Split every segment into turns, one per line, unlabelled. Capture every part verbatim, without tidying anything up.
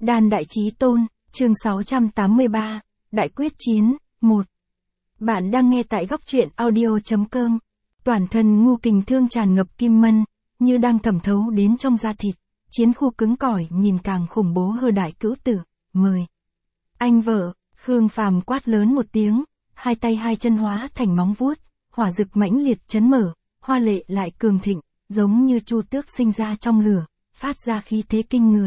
Đan Đại Chí Tôn, chương sáu trăm tám mươi ba, Đại Quyết Chiến, một. Bạn đang nghe tại góc truyện audio.com. Toàn thân Ngưu Kình Thương tràn ngập kim mân, như đang thẩm thấu đến trong da thịt, chiến khu cứng cỏi nhìn càng khủng bố hơn. Đại Cữu Tử, mời. Anh vợ, Khương Phàm quát lớn một tiếng, hai tay hai chân hóa thành móng vuốt, hỏa dực mãnh liệt chấn mở, hoa lệ lại cường thịnh, giống như chu tước sinh ra trong lửa, phát ra khí thế kinh người.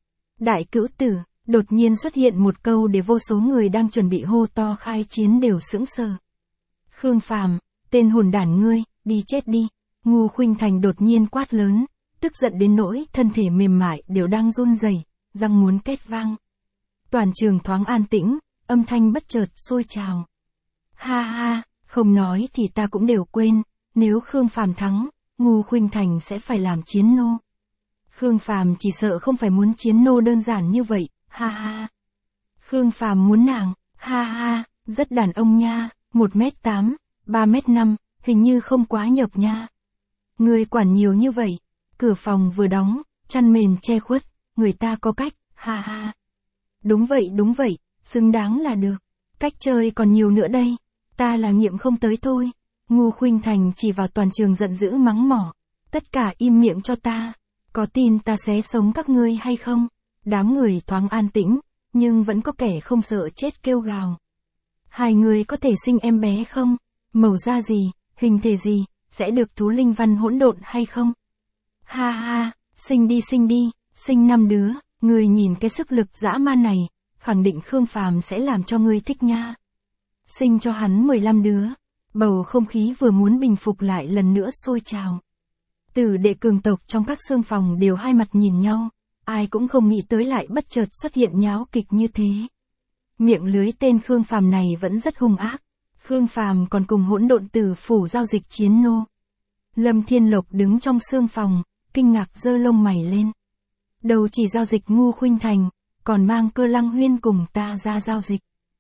Đại Cữu Tử, đột nhiên xuất hiện một câu để vô số người đang chuẩn bị hô to khai chiến đều sững sờ. Khương Phàm, tên hồn đản ngươi, đi chết đi. Ngưu Khuynh Thành đột nhiên quát lớn, tức giận đến nỗi thân thể mềm mại đều đang run rẩy, răng muốn kết vang. Toàn trường thoáng an tĩnh, âm thanh bất chợt sôi trào. Ha ha, không nói thì ta cũng đều quên, nếu Khương Phàm thắng, Ngưu Khuynh Thành sẽ phải làm chiến nô. Khương Phàm chỉ sợ không phải muốn chiến nô đơn giản như vậy, ha ha. Khương Phàm muốn nàng, ha ha, rất đàn ông nha, một mét tám, ba mét năm, hình như không quá nhợp nha. Người quản nhiều như vậy, cửa phòng vừa đóng, chăn mền che khuất, người ta có cách, ha ha. Đúng vậy đúng vậy, xứng đáng là được, cách chơi còn nhiều nữa đây, ta là nghiệm không tới thôi. Ngưu Khuynh Thành chỉ vào toàn trường giận dữ mắng mỏ, tất cả im miệng cho ta, có tin ta xé sống các ngươi hay không? Đám người thoáng an tĩnh, nhưng vẫn có kẻ không sợ chết kêu gào. Hai người có thể sinh em bé không? Màu da gì, hình thể gì, sẽ được thú linh văn hỗn độn hay không? Ha ha, sinh đi sinh đi, sinh năm đứa, người nhìn cái sức lực dã man này, khẳng định Khương Phàm sẽ làm cho ngươi thích nha. Sinh cho hắn mười lăm đứa, bầu không khí vừa muốn bình phục lại lần nữa sôi trào. Tử đệ cường tộc trong các xương phòng đều hai mặt nhìn nhau, ai cũng không nghĩ tới lại bất chợt xuất hiện nháo kịch như thế. Miệng lưới tên Khương Phàm này vẫn rất hung ác, Khương Phàm còn cùng hỗn độn tử phủ giao dịch chiến nô. Lâm Thiên Lộc đứng trong xương phòng, kinh ngạc giơ lông mày lên. Đầu chỉ giao dịch Ngưu Khuynh Thành, còn mang Cơ Lăng Huyên cùng ta ra giao dịch.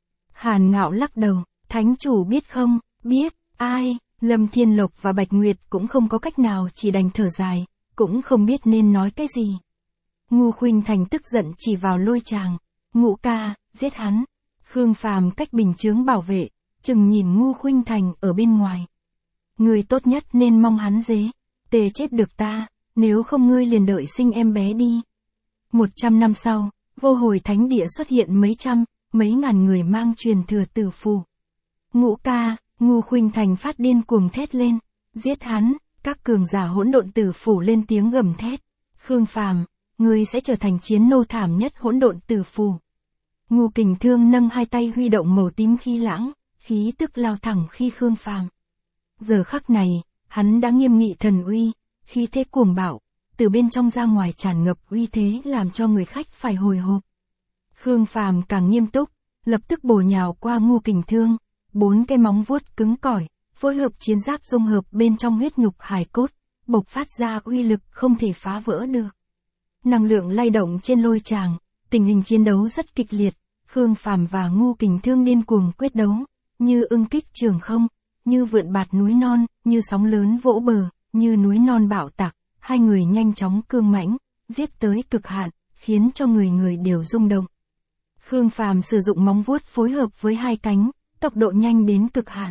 Hàn Ngạo lắc đầu, thánh chủ biết không, biết, ai? Lâm Thiên Lộc và Bạch Nguyệt cũng không có cách nào, chỉ đành thở dài, cũng không biết nên nói cái gì. Ngưu Khuynh Thành tức giận chỉ vào Lôi Tràng, Ngũ ca, giết hắn. Khương Phàm cách bình chướng bảo vệ, chừng nhìn Ngưu Khuynh Thành ở bên ngoài. Ngươi tốt nhất nên mong hắn dế, tê chết được ta, nếu không ngươi liền đợi sinh em bé đi. Một trăm năm sau, vô hồi thánh địa xuất hiện mấy trăm, mấy ngàn người mang truyền thừa tử phù. Ngũ ca, Ngưu Khuynh Thành phát điên cuồng thét lên, giết hắn, các cường giả hỗn độn tử phủ lên tiếng gầm thét. Khương Phàm, ngươi sẽ trở thành chiến nô thảm nhất hỗn độn tử phù. Ngưu Kình Thương nâng hai tay huy động màu tím khí lãng, khí tức lao thẳng khi Khương Phàm. Giờ khắc này, hắn đã nghiêm nghị thần uy, khí thế cuồng bạo, từ bên trong ra ngoài tràn ngập uy thế làm cho người khách phải hồi hộp. Khương Phàm càng nghiêm túc, lập tức bổ nhào qua Ngưu Kình Thương, bốn cái móng vuốt cứng cỏi, phối hợp chiến giáp dung hợp bên trong huyết nhục hài cốt, bộc phát ra uy lực không thể phá vỡ được. Năng lượng lay động trên Lôi Tràng, tình hình chiến đấu rất kịch liệt, Khương Phàm và Ngưu Kình Thương điên cuồng quyết đấu, như ưng kích trường không, như vượn bạt núi non, như sóng lớn vỗ bờ, như núi non bạo tạc, hai người nhanh chóng cương mãnh, giết tới cực hạn, khiến cho người người đều rung động. Khương Phàm sử dụng móng vuốt phối hợp với hai cánh, tốc độ nhanh đến cực hạn.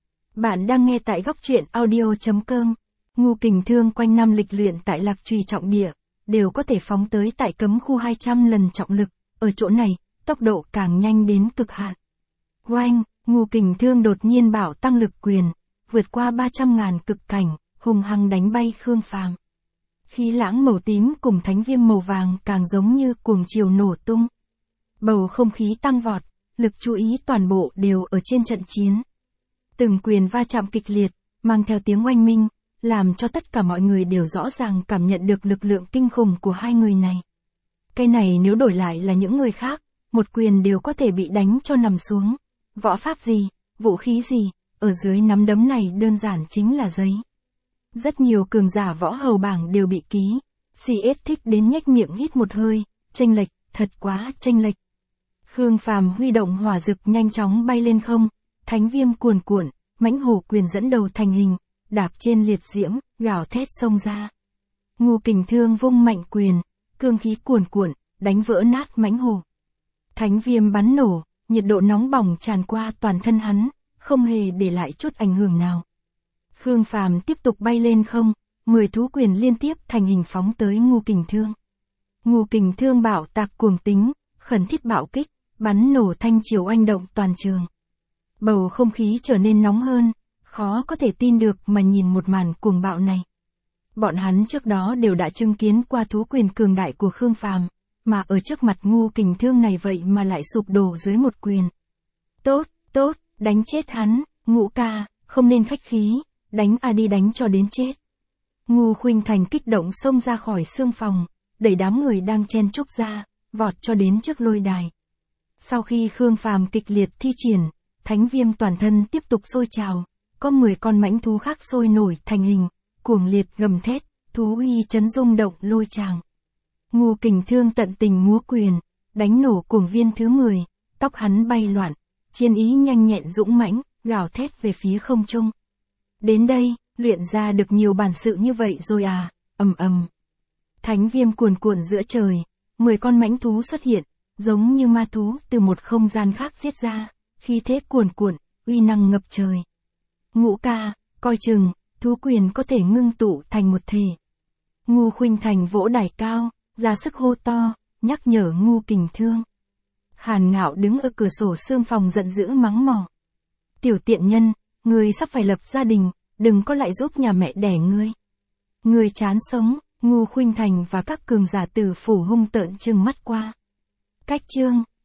Bạn đang nghe tại góc truyện audio.com. Ngưu Kình Thương quanh năm lịch luyện tại Lạc Trùy trọng địa, đều có thể phóng tới tại cấm khu hai trăm lần trọng lực, ở chỗ này, tốc độ càng nhanh đến cực hạn. Oanh, Ngưu Kình Thương đột nhiên bảo tăng lực quyền, vượt qua ba trăm ngàn cực cảnh, hùng hăng đánh bay Khương Phàm. Khí lãng màu tím cùng thánh viêm màu vàng càng giống như cuồng chiều nổ tung. Bầu không khí tăng vọt, lực chú ý toàn bộ đều ở trên trận chiến. Từng quyền va chạm kịch liệt, mang theo tiếng oanh minh, làm cho tất cả mọi người đều rõ ràng cảm nhận được lực lượng kinh khủng của hai người này. Cái này nếu đổi lại là những người khác, một quyền đều có thể bị đánh cho nằm xuống. Võ pháp gì, vũ khí gì, ở dưới nắm đấm này đơn giản chính là giấy. Rất nhiều cường giả võ hầu bảng đều bị ký, xê ét thích đến nhếch miệng hít một hơi, chênh lệch, thật quá chênh lệch. Khương Phàm huy động hỏa dực nhanh chóng bay lên không, thánh viêm cuồn cuộn, mãnh hổ quyền dẫn đầu thành hình, đạp trên liệt diễm, gào thét xông ra. Ngưu Kình Thương vung mạnh quyền, cương khí cuồn cuộn, đánh vỡ nát mãnh hổ. Thánh viêm bắn nổ, nhiệt độ nóng bỏng tràn qua toàn thân hắn, không hề để lại chút ảnh hưởng nào. Khương Phàm tiếp tục bay lên không, mười thú quyền liên tiếp thành hình phóng tới Ngưu Kình Thương. Ngưu Kình Thương bạo tạc cuồng tính, khẩn thiết bạo kích, bắn nổ thanh chiều oanh động toàn trường. Bầu không khí trở nên nóng hơn, khó có thể tin được mà nhìn một màn cuồng bạo này. Bọn hắn trước đó đều đã chứng kiến qua thú quyền cường đại của Khương Phàm, mà ở trước mặt Ngưu Kình Thương này vậy mà lại sụp đổ dưới một quyền. Tốt, tốt, đánh chết hắn, Ngũ ca, không nên khách khí, đánh a đi đánh cho đến chết. Ngưu Khuynh Thành kích động xông ra khỏi xương phòng, đẩy đám người đang chen chúc ra, vọt cho đến trước lôi đài. Sau khi Khương Phàm kịch liệt thi triển, thánh viêm toàn thân tiếp tục sôi trào, có mười con mãnh thú khác sôi nổi thành hình, cuồng liệt gầm thét, thú uy chấn rung động lôi tràng. Ngưu Kình Thương tận tình múa quyền, đánh nổ cuồng viên thứ mười, tóc hắn bay loạn, chiến ý nhanh nhẹn dũng mãnh, gào thét về phía không trung. Đến đây, luyện ra được nhiều bản sự như vậy rồi à, ầm ầm. Thánh viêm cuồn cuộn giữa trời, mười con mãnh thú xuất hiện, giống như ma thú từ một không gian khác giết ra, khí thế cuồn cuộn, uy năng ngập trời. Ngũ ca, coi chừng, thú quyền có thể ngưng tụ thành một thể. Ngưu Khuynh Thành vỗ đài cao, ra sức hô to, nhắc nhở Ngưu Kình Thương. Hàn Ngạo đứng ở cửa sổ xương phòng giận dữ mắng mỏ. Tiểu tiện nhân, ngươi sắp phải lập gia đình, đừng có lại giúp nhà mẹ đẻ ngươi. Ngươi chán sống, Ngưu Khuynh Thành và các cường giả tử phủ hung tợn trừng mắt qua. Cách chương